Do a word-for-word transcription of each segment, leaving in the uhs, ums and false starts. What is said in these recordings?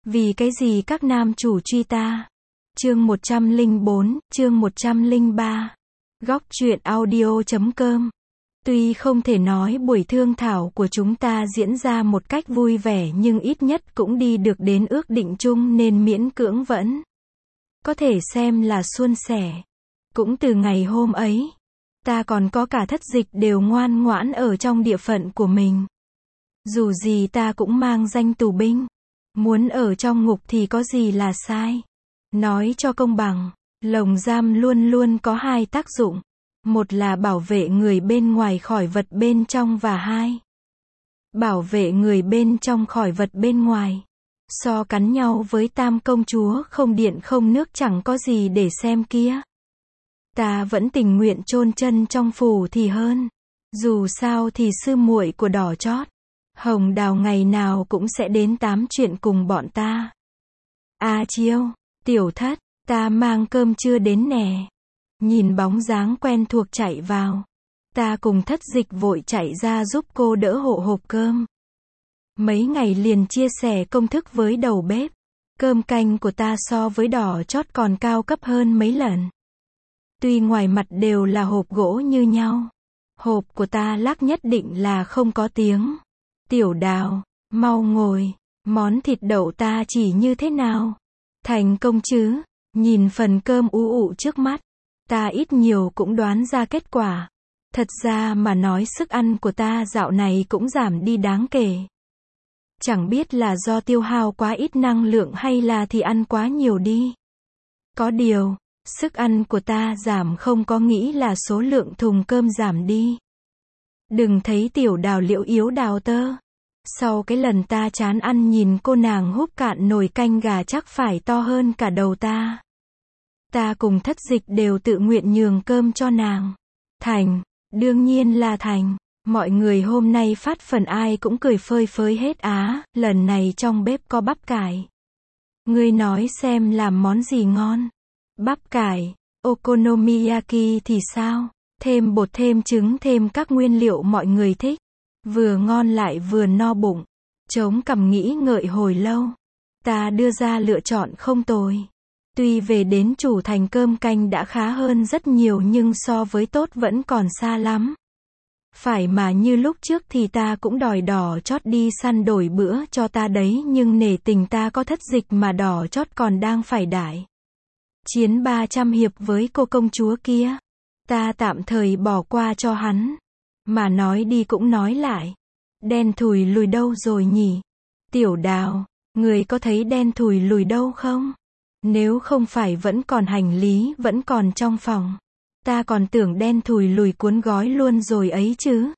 Vì cái gì các nam chủ truy ta? Chương một trăm lẻ bốn, chương một trăm lẻ ba. Góc truyện audio chấm com. Tuy không thể nói buổi thương thảo của chúng ta diễn ra một cách vui vẻ nhưng ít nhất cũng đi được đến ước định chung nên miễn cưỡng vẫn có thể xem là suôn sẻ. Cũng từ ngày hôm ấy, ta còn có cả Thất Dịch đều ngoan ngoãn ở trong địa phận của mình. Dù gì ta cũng mang danh tù binh. Muốn ở trong ngục thì có gì là sai. Nói cho công bằng, lồng giam luôn luôn có hai tác dụng. Một là bảo vệ người bên ngoài khỏi vật bên trong và hai, bảo vệ người bên trong khỏi vật bên ngoài. So cắn nhau với tam công chúa không điện không nước chẳng có gì để xem kia. Ta vẫn tình nguyện chôn chân trong phủ thì hơn. Dù sao thì sư muội của đỏ chót, Hồng Đào ngày nào cũng sẽ đến tám chuyện cùng bọn ta. A Chiêu, Tiểu Thất, ta mang cơm chưa đến nè. Nhìn bóng dáng quen thuộc chạy vào, ta cùng Thất Dịch vội chạy ra giúp cô đỡ hộ hộp cơm. Mấy ngày liền chia sẻ công thức với đầu bếp. Cơm canh của ta so với đỏ chót còn cao cấp hơn mấy lần. Tuy ngoài mặt đều là hộp gỗ như nhau, hộp của ta lắc nhất định là không có tiếng. Tiểu Đào, mau ngồi, món thịt đậu ta chỉ như thế nào? Thành công chứ? Nhìn phần cơm ú ụ trước mắt, ta ít nhiều cũng đoán ra kết quả. Thật ra mà nói sức ăn của ta dạo này cũng giảm đi đáng kể. Chẳng biết là do tiêu hao quá ít năng lượng hay là thì ăn quá nhiều đi. Có điều, sức ăn của ta giảm không có nghĩ là số lượng thùng cơm giảm đi. Đừng thấy Tiểu Đào liễu yếu đào tơ. Sau cái lần ta chán ăn nhìn cô nàng húp cạn nồi canh gà chắc phải to hơn cả đầu ta. Ta cùng Thất Dịch đều tự nguyện nhường cơm cho nàng. Thành, đương nhiên là thành. Mọi người hôm nay phát phần ai cũng cười phơi phới hết á, lần này trong bếp có bắp cải. Ngươi nói xem làm món gì ngon? Bắp cải, okonomiyaki thì sao? Thêm bột thêm trứng thêm các nguyên liệu mọi người thích. Vừa ngon lại vừa no bụng. Chống cằm nghĩ ngợi hồi lâu. Ta đưa ra lựa chọn không tồi. Tuy về đến chủ thành cơm canh đã khá hơn rất nhiều nhưng so với tốt vẫn còn xa lắm. Phải mà như lúc trước thì ta cũng đòi đỏ chót đi săn đổi bữa cho ta đấy nhưng nể tình ta có Thất Dịch mà đỏ chót còn đang phải đãi chiến ba trăm hiệp với cô công chúa kia. Ta tạm thời bỏ qua cho hắn. Mà nói đi cũng nói lại. Đen thùi lùi đâu rồi nhỉ? Tiểu Đào, người có thấy đen thùi lùi đâu không? Nếu không phải vẫn còn hành lý vẫn còn trong phòng. Ta còn tưởng đen thùi lùi cuốn gói luôn rồi ấy chứ.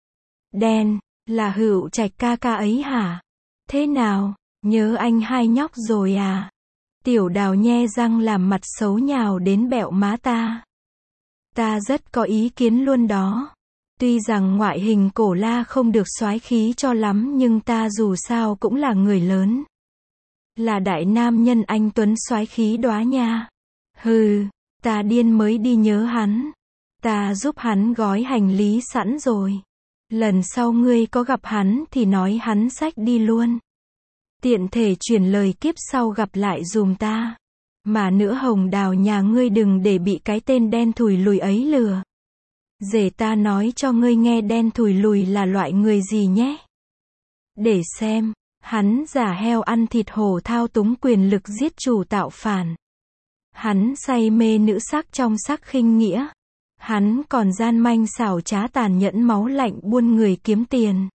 Đen, là Hựu Trạch ca ca ấy hả? Thế nào, nhớ anh hai nhóc rồi à? Tiểu Đào nhe răng làm mặt xấu nhào đến bẹo má ta. Ta rất có ý kiến luôn đó. Tuy rằng ngoại hình cổ la không được soái khí cho lắm nhưng ta dù sao cũng là người lớn. Là đại nam nhân anh tuấn soái khí đóa nha. Hừ, ta điên mới đi nhớ hắn. Ta giúp hắn gói hành lý sẵn rồi. Lần sau ngươi có gặp hắn thì nói hắn xách đi luôn. Tiện thể chuyển lời kiếp sau gặp lại dùm ta. Mà nữa Hồng Đào nhà ngươi đừng để bị cái tên đen thùi lùi ấy lừa. Để ta nói cho ngươi nghe đen thùi lùi là loại người gì nhé. Để xem, hắn giả heo ăn thịt hổ thao túng quyền lực giết chủ tạo phản. Hắn say mê nữ sắc trong sắc khinh nghĩa. Hắn còn gian manh xảo trá tàn nhẫn máu lạnh buôn người kiếm tiền.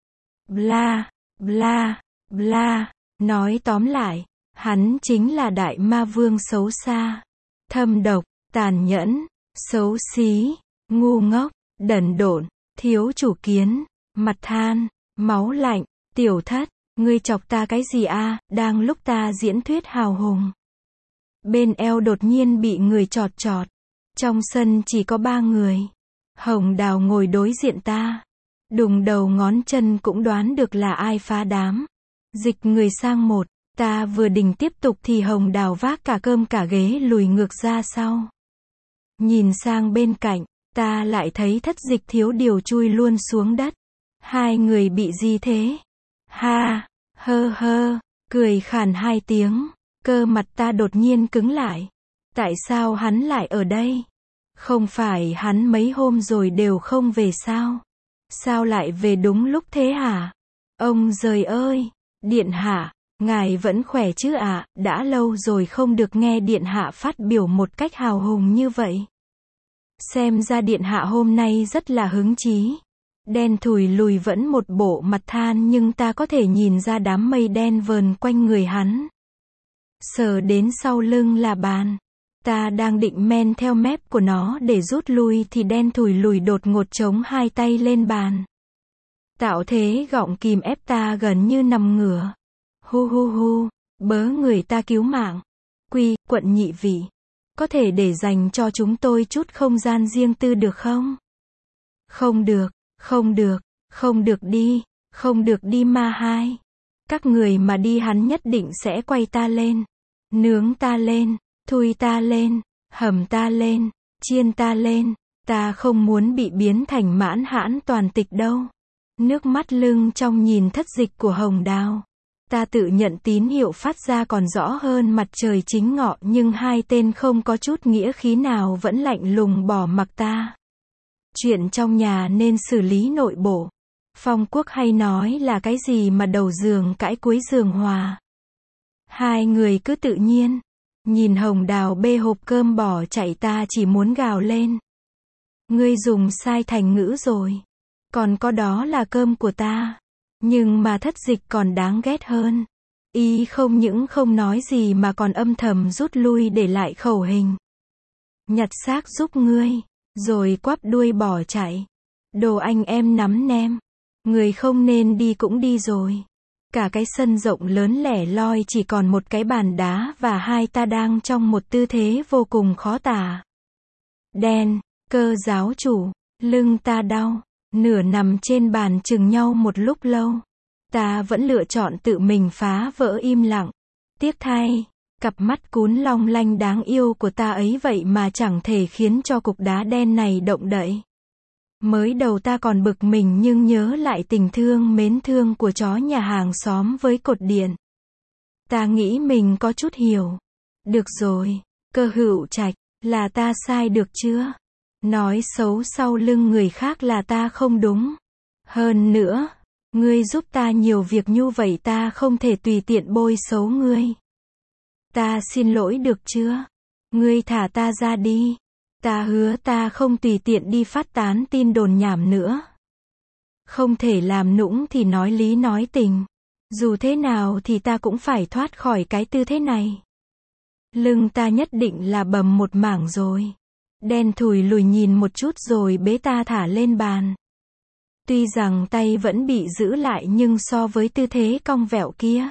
Bla, bla, bla, nói tóm lại, hắn chính là đại ma vương xấu xa, thâm độc, tàn nhẫn, xấu xí, ngu ngốc, đần độn, thiếu chủ kiến, mặt than, máu lạnh. Tiểu Thất, ngươi chọc ta cái gì a? Đang lúc ta diễn thuyết hào hùng. Bên eo đột nhiên bị người chọt chọt. Trong sân chỉ có ba người. Hồng Đào ngồi đối diện ta. Đùng đầu ngón chân cũng đoán được là ai phá đám. Dịch người sang một. Ta vừa định tiếp tục thì Hồng Đào vác cả cơm cả ghế lùi ngược ra sau. Nhìn sang bên cạnh, ta lại thấy Thất Dịch thiếu điều chui luôn xuống đất. Hai người bị gì thế? Ha, hơ hơ, cười khàn hai tiếng, cơ mặt ta đột nhiên cứng lại. Tại sao hắn lại ở đây? Không phải hắn mấy hôm rồi đều không về sao? Sao lại về đúng lúc thế hả? Ông giời ơi! Điện hạ, ngài vẫn khỏe chứ ạ? À? Đã lâu rồi không được nghe điện hạ phát biểu một cách hào hùng như vậy. Xem ra điện hạ hôm nay rất là hứng chí. Đen thùi lùi vẫn một bộ mặt than nhưng ta có thể nhìn ra đám mây đen vờn quanh người hắn. Sờ đến sau lưng là bàn. Ta đang định men theo mép của nó để rút lui thì đen thùi lùi đột ngột chống hai tay lên bàn. Tạo thế gọng kìm ép ta gần như nằm ngửa. Hu hu hu, bớ người ta cứu mạng. Quy, quận nhị vị. Có thể để dành cho chúng tôi chút không gian riêng tư được không? Không được, không được, không được đi, không được đi ma hai. Các người mà đi hắn nhất định sẽ quay ta lên. Nướng ta lên, thui ta lên, hầm ta lên, chiên ta lên. Ta không muốn bị biến thành mãn hãn toàn tịch đâu. Nước mắt lưng trong nhìn thất dịch của Hồng Đào. Ta tự nhận tín hiệu phát ra còn rõ hơn mặt trời chính ngọ nhưng hai tên không có chút nghĩa khí nào vẫn lạnh lùng bỏ mặc ta. Chuyện trong nhà nên xử lý nội bộ. Phong Quốc hay nói là cái gì mà đầu giường cãi cuối giường hòa. Hai người cứ tự nhiên. Nhìn Hồng Đào bê hộp cơm bỏ chạy ta chỉ muốn gào lên. Ngươi dùng sai thành ngữ rồi. Còn có đó là cơm của ta. Nhưng mà thất dịch còn đáng ghét hơn. Y không những không nói gì mà còn âm thầm rút lui để lại khẩu hình. Nhặt xác giúp ngươi. Rồi quắp đuôi bỏ chạy. Đồ anh em nắm nem. Người không nên đi cũng đi rồi. Cả cái sân rộng lớn lẻ loi chỉ còn một cái bàn đá và hai ta đang trong một tư thế vô cùng khó tả. Đen, Cơ giáo chủ, lưng ta đau. Nửa nằm trên bàn chừng nhau một lúc lâu. Ta vẫn lựa chọn tự mình phá vỡ im lặng. Tiếc thay, cặp mắt cún long lanh đáng yêu của ta ấy vậy mà chẳng thể khiến cho cục đá đen này động đậy. Mới đầu ta còn bực mình nhưng nhớ lại tình thương mến thương của chó nhà hàng xóm với cột điện. Ta nghĩ mình có chút hiểu. Được rồi, Cơ Hữu Trạch, là ta sai được chưa? Nói xấu sau lưng người khác là ta không đúng. Hơn nữa, ngươi giúp ta nhiều việc như vậy ta không thể tùy tiện bôi xấu ngươi. Ta xin lỗi được chưa? Ngươi thả ta ra đi. Ta hứa ta không tùy tiện đi phát tán tin đồn nhảm nữa. Không thể làm nũng thì nói lý nói tình. Dù thế nào thì ta cũng phải thoát khỏi cái tư thế này. Lưng ta nhất định là bầm một mảng rồi. Đen thùi lùi nhìn một chút rồi bế ta thả lên bàn. Tuy rằng tay vẫn bị giữ lại nhưng so với tư thế cong vẹo kia,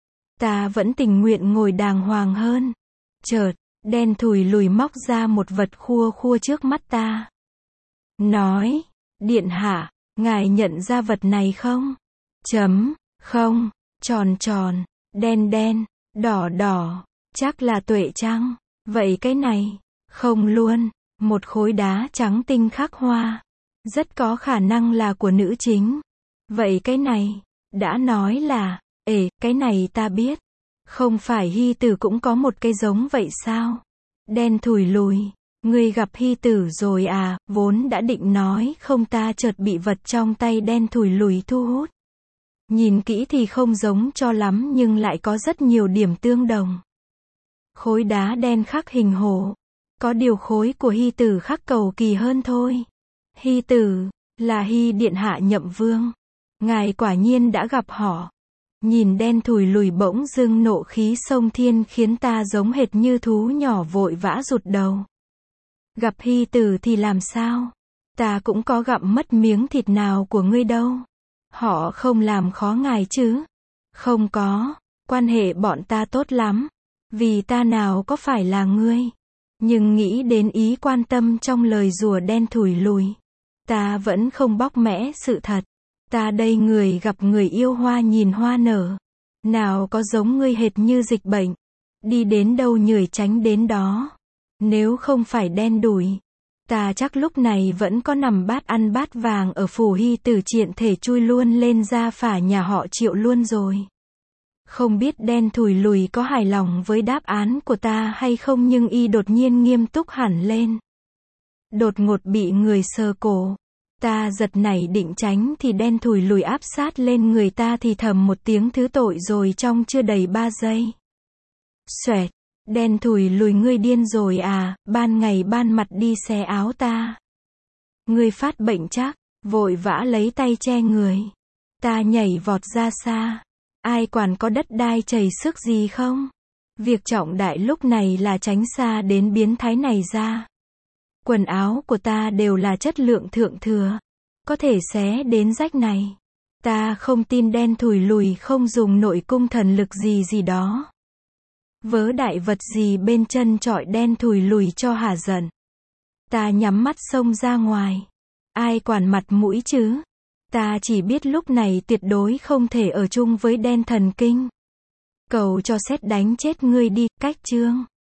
ta vẫn tình nguyện ngồi đàng hoàng hơn. Chợt, đen thùi lùi móc ra một vật khua khua trước mắt ta. Nói, điện hạ, ngài nhận ra vật này không? Chấm, không, tròn tròn, đen đen, đỏ đỏ, chắc là tuệ trăng. Vậy cái này, không luôn, một khối đá trắng tinh khắc hoa. Rất có khả năng là của nữ chính. Vậy cái này, đã nói là, ê, cái này ta biết. Không phải Hy Tử cũng có một cái giống vậy sao? Đen thùi lùi, ngươi gặp Hy Tử rồi à? Vốn đã định nói không ta chợt bị vật trong tay đen thùi lùi thu hút. Nhìn kỹ thì không giống cho lắm nhưng lại có rất nhiều điểm tương đồng. Khối đá đen khắc hình hổ. Có điều khối của Hy Tử khắc cầu kỳ hơn thôi. Hy Tử, là Hy điện hạ Nhậm Vương. Ngài quả nhiên đã gặp họ. Nhìn đen thùi lùi bỗng dưng nộ khí sông thiên khiến ta giống hệt như thú nhỏ vội vã rụt đầu. Gặp Hy Tử thì làm sao? Ta cũng có gặm mất miếng thịt nào của ngươi đâu. Họ không làm khó ngài chứ? Không có, quan hệ bọn ta tốt lắm. Vì ta nào có phải là ngươi. Nhưng nghĩ đến ý quan tâm trong lời rùa đen thùi lùi, ta vẫn không bóc mẽ sự thật. Ta đây người gặp người yêu hoa nhìn hoa nở. Nào có giống ngươi hệt như dịch bệnh. Đi đến đâu nhười tránh đến đó. Nếu không phải đen đủi, ta chắc lúc này vẫn có nằm bát ăn bát vàng ở phủ Hy Tử triện thể chui luôn lên ra phả nhà họ Triệu luôn rồi. Không biết đen thùi lùi có hài lòng với đáp án của ta hay không nhưng y đột nhiên nghiêm túc hẳn lên. Đột ngột bị người sờ cổ. Ta giật nảy định tránh thì đen thùi lùi áp sát lên người ta thì thầm một tiếng thứ tội rồi trong chưa đầy ba giây. Xoẹt. Đen thùi lùi ngươi điên rồi à, ban ngày ban mặt đi xé áo ta. Ngươi phát bệnh chắc, vội vã lấy tay che người. Ta nhảy vọt ra xa. Ai quản có đất đai chảy sức gì không? Việc trọng đại lúc này là tránh xa đến biến thái này ra. Quần áo của ta đều là chất lượng thượng thừa. Có thể xé đến rách này. Ta không tin đen thùi lùi không dùng nội cung thần lực gì gì đó. Vớ đại vật gì bên chân trọi đen thùi lùi cho hả giận. Ta nhắm mắt xông ra ngoài. Ai quản mặt mũi chứ? Ta chỉ biết lúc này tuyệt đối không thể ở chung với đen thần kinh. Cầu cho sét đánh chết ngươi đi, cách chương.